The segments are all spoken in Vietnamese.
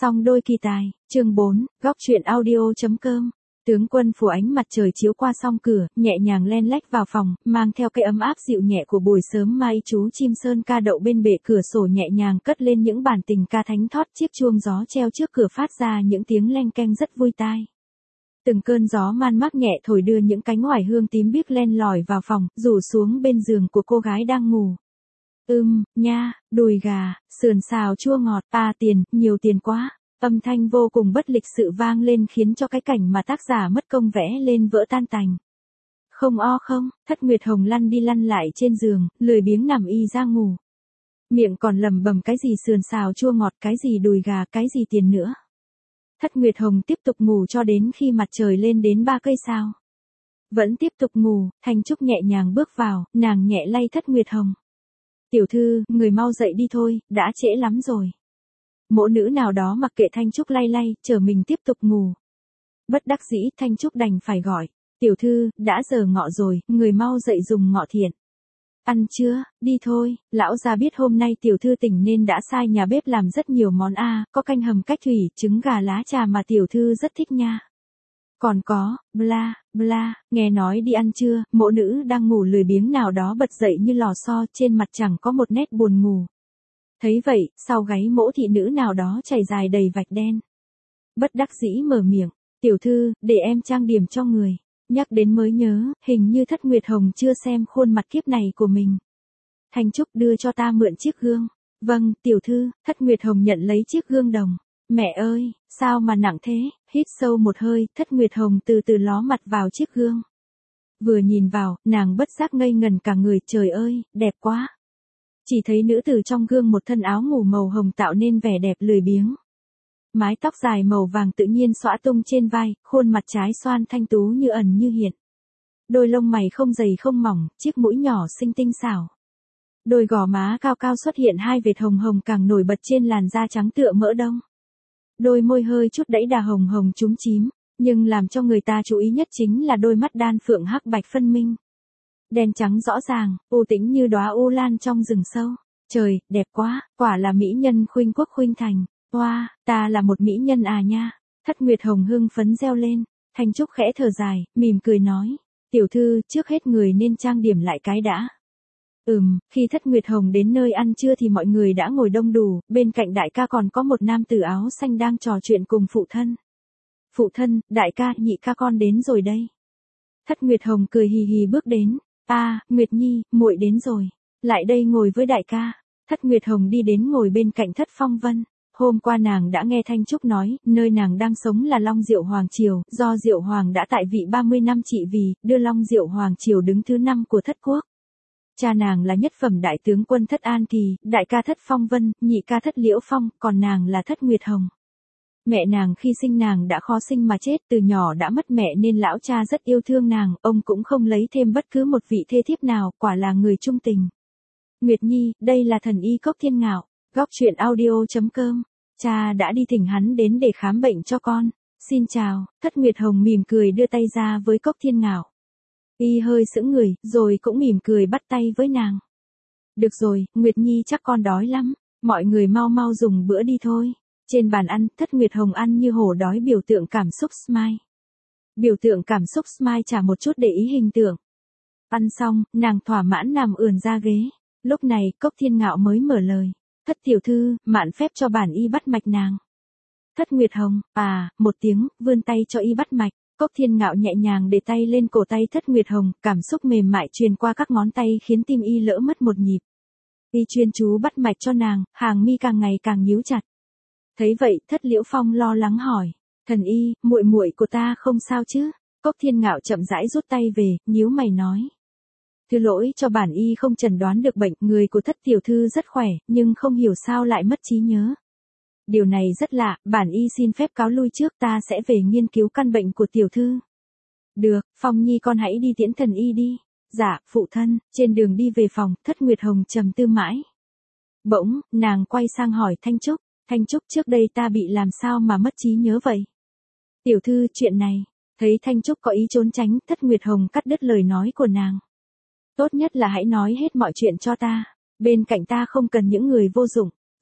Song đôi kỳ tài, chương 4, góc truyện audio.com. Tướng quân phủ ánh mặt trời chiếu qua song cửa, nhẹ nhàng len lách vào phòng, mang theo cái ấm áp dịu nhẹ của buổi sớm mai. Chú chim sơn ca đậu bên bệ cửa sổ nhẹ nhàng cất lên những bản tình ca thánh thót, chiếc chuông gió treo trước cửa phát ra những tiếng leng keng rất vui tai. Từng cơn gió man mác nhẹ thổi đưa những cánh oải hương tím biếc len lỏi vào phòng, rủ xuống bên giường của cô gái đang ngủ. Nha, đùi gà, sườn xào chua ngọt, tiền, nhiều tiền quá. Âm thanh vô cùng bất lịch sự vang lên khiến cho cái cảnh mà tác giả mất công vẽ lên vỡ tan tành. Không, Thất Nguyệt Hồng lăn đi lăn lại trên giường, lười biếng nằm y ra ngủ. Miệng còn lẩm bẩm cái gì sườn xào chua ngọt, cái gì đùi gà, cái gì tiền nữa. Thất Nguyệt Hồng tiếp tục ngủ cho đến khi mặt trời lên đến 3 cây sao. Vẫn tiếp tục ngủ, Thanh Trúc nhẹ nhàng bước vào, nàng nhẹ lay Thất Nguyệt Hồng. Tiểu thư, người mau dậy đi thôi, đã trễ lắm rồi. Mỗ nữ nào đó mặc kệ Thanh Trúc lay, chờ mình tiếp tục ngủ. Bất đắc dĩ, Thanh Trúc đành phải gọi. Tiểu thư, đã giờ ngọ rồi, người mau dậy dùng ngọ thiện. Ăn chưa, đi thôi, lão gia biết hôm nay tiểu thư tỉnh nên đã sai nhà bếp làm rất nhiều món có canh hầm cách thủy, trứng gà lá trà mà tiểu thư rất thích nha. Còn có, bla, nghe nói đi ăn chưa, mỗ nữ đang ngủ lười biếng nào đó bật dậy như lò xo, trên mặt chẳng có một nét buồn ngủ. Thấy vậy, sau gáy mỗ thị nữ nào đó chảy dài đầy vạch đen. Bất đắc dĩ mở miệng, tiểu thư, để em trang điểm cho người. Nhắc đến mới nhớ, hình như Thất Nguyệt Hồng chưa xem khuôn mặt kiếp này của mình. Thanh Trúc đưa cho ta mượn chiếc gương. Vâng, tiểu thư, Thất Nguyệt Hồng nhận lấy chiếc gương đồng. Mẹ ơi, sao mà nặng thế, hít sâu một hơi, Thất Nguyệt Hồng từ từ ló mặt vào chiếc gương. Vừa nhìn vào, nàng bất giác ngây ngần cả người, trời ơi, đẹp quá. Chỉ thấy nữ tử trong gương một thân áo ngủ màu hồng tạo nên vẻ đẹp lười biếng. Mái tóc dài màu vàng tự nhiên xõa tung trên vai, khuôn mặt trái xoan thanh tú như ẩn như hiện. Đôi lông mày không dày không mỏng, chiếc mũi nhỏ xinh tinh xảo. Đôi gò má cao cao xuất hiện hai vệt hồng hồng càng nổi bật trên làn da trắng tựa mỡ đông. Đôi môi hơi chút đẫy đà hồng hồng chúm chím, nhưng làm cho người ta chú ý nhất chính là đôi mắt đan phượng hắc bạch phân minh. Đen trắng rõ ràng, u tĩnh như đóa u lan trong rừng sâu. Trời, đẹp quá, quả là mỹ nhân khuynh quốc khuynh thành. Wow, ta là một mỹ nhân nha. Thất Nguyệt Hồng hưng phấn reo lên. Thanh Trúc khẽ thở dài, mỉm cười nói. Tiểu thư, trước hết người nên trang điểm lại cái đã. Khi Thất Nguyệt Hồng đến nơi ăn trưa thì mọi người đã ngồi đông đủ, bên cạnh đại ca còn có một nam tử áo xanh đang trò chuyện cùng phụ thân. Phụ thân, đại ca, nhị ca con đến rồi đây. Thất Nguyệt Hồng cười hì hì bước đến. Nguyệt Nhi, muội đến rồi. Lại đây ngồi với đại ca. Thất Nguyệt Hồng đi đến ngồi bên cạnh Thất Phong Vân. Hôm qua nàng đã nghe Thanh Trúc nói, nơi nàng đang sống là Long Diệu Hoàng Triều, do Diệu Hoàng đã tại vị 30 năm trị vì, đưa Long Diệu Hoàng Triều đứng thứ 5 của Thất Quốc. Cha nàng là nhất phẩm đại tướng quân Thất An Kỳ, đại ca Thất Phong Vân, nhị ca Thất Liễu Phong, còn nàng là Thất Nguyệt Hồng. Mẹ nàng khi sinh nàng đã khó sinh mà chết, từ nhỏ đã mất mẹ nên lão cha rất yêu thương nàng, ông cũng không lấy thêm bất cứ một vị thê thiếp nào, quả là người trung tình. Nguyệt Nhi, đây là thần y Cốc Thiên Ngạo, góc truyện audio.com. Cha đã đi thỉnh hắn đến để khám bệnh cho con. Xin chào, Thất Nguyệt Hồng mỉm cười đưa tay ra với Cốc Thiên Ngạo. Y hơi sững người, rồi cũng mỉm cười bắt tay với nàng. Được rồi, Nguyệt Nhi chắc con đói lắm, mọi người mau mau dùng bữa đi thôi. Trên bàn ăn, Thất Nguyệt Hồng ăn như hổ đói biểu tượng cảm xúc smile. Biểu tượng cảm xúc smile chả một chút để ý hình tượng. Ăn xong, nàng thỏa mãn nằm ườn ra ghế. Lúc này, Cốc Thiên Ngạo mới mở lời. Thất tiểu thư, mạn phép cho bản y bắt mạch nàng. Thất Nguyệt Hồng, một tiếng, vươn tay cho y bắt mạch. Cốc Thiên Ngạo nhẹ nhàng để tay lên cổ tay Thất Nguyệt Hồng, cảm xúc mềm mại truyền qua các ngón tay khiến tim y lỡ mất một nhịp. Y chuyên chú bắt mạch cho nàng, hàng mi càng ngày càng nhíu chặt. Thấy vậy, Thất Liễu Phong lo lắng hỏi, thần y, muội của ta không sao chứ? Cốc Thiên Ngạo chậm rãi rút tay về, nhíu mày nói. Thứ lỗi cho bản y không chẩn đoán được bệnh, người của Thất tiểu thư rất khỏe, nhưng không hiểu sao lại mất trí nhớ. Điều này rất lạ, bản y xin phép cáo lui trước, ta sẽ về nghiên cứu căn bệnh của tiểu thư. Được, Phong Nhi con hãy đi tiễn thần y đi. Dạ, phụ thân. Trên đường đi về phòng, Thất Nguyệt Hồng trầm tư mãi. Bỗng, nàng quay sang hỏi Thanh Trúc. Thanh Trúc, trước đây ta bị làm sao mà mất trí nhớ vậy? Tiểu thư, chuyện này. Thấy Thanh Trúc có ý trốn tránh, Thất Nguyệt Hồng cắt đứt lời nói của nàng. Tốt nhất là hãy nói hết mọi chuyện cho ta. Bên cạnh ta không cần những người vô dụng.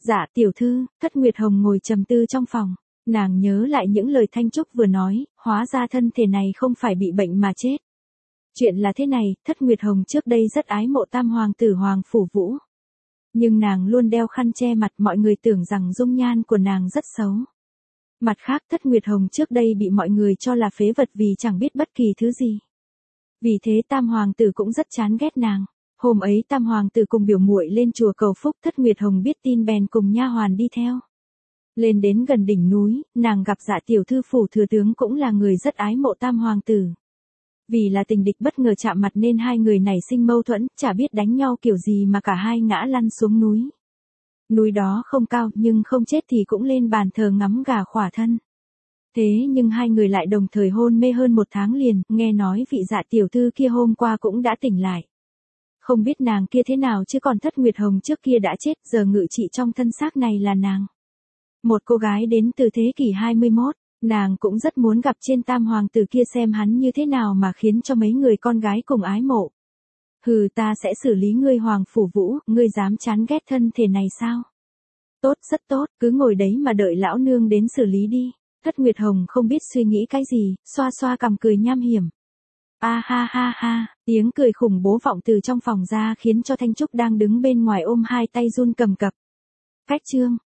Dạ tiểu thư, Thất Nguyệt Hồng ngồi trầm tư trong phòng. Nàng nhớ lại những lời Thanh Trúc vừa nói, hóa ra thân thể này không phải bị bệnh mà chết. Chuyện là thế này, Thất Nguyệt Hồng trước đây rất ái mộ tam hoàng tử Hoàng Phủ Vũ. Nhưng nàng luôn đeo khăn che mặt, mọi người tưởng rằng dung nhan của nàng rất xấu. Mặt khác Thất Nguyệt Hồng trước đây bị mọi người cho là phế vật vì chẳng biết bất kỳ thứ gì. Vì thế tam hoàng tử cũng rất chán ghét nàng. Hôm ấy tam hoàng tử cùng biểu muội lên chùa cầu phúc, Thất Nguyệt Hồng biết tin bèn cùng nha hoàn đi theo. Lên đến gần đỉnh núi, nàng gặp Dạ tiểu thư phủ thừa tướng cũng là người rất ái mộ tam hoàng tử. Vì là tình địch bất ngờ chạm mặt nên hai người nảy sinh mâu thuẫn, chả biết đánh nhau kiểu gì mà cả hai ngã lăn xuống núi. Núi đó không cao nhưng không chết thì cũng lên bàn thờ ngắm gà khỏa thân. Thế nhưng hai người lại đồng thời hôn mê hơn 1 tháng liền, nghe nói vị Dạ tiểu thư kia hôm qua cũng đã tỉnh lại. Không biết nàng kia thế nào chứ còn Thất Nguyệt Hồng trước kia đã chết, giờ ngự trị trong thân xác này là nàng. Một cô gái đến từ thế kỷ 21, nàng cũng rất muốn gặp trên tam hoàng tử kia xem hắn như thế nào mà khiến cho mấy người con gái cùng ái mộ. Hừ, ta sẽ xử lý ngươi Hoàng Phủ Vũ, ngươi dám chán ghét thân thể này sao? Tốt, rất tốt, cứ ngồi đấy mà đợi lão nương đến xử lý đi. Thất Nguyệt Hồng không biết suy nghĩ cái gì, xoa xoa cằm cười nham hiểm. A ha ha ha, tiếng cười khủng bố vọng từ trong phòng ra khiến cho Thanh Trúc đang đứng bên ngoài ôm hai tay run cầm cập. Cách chương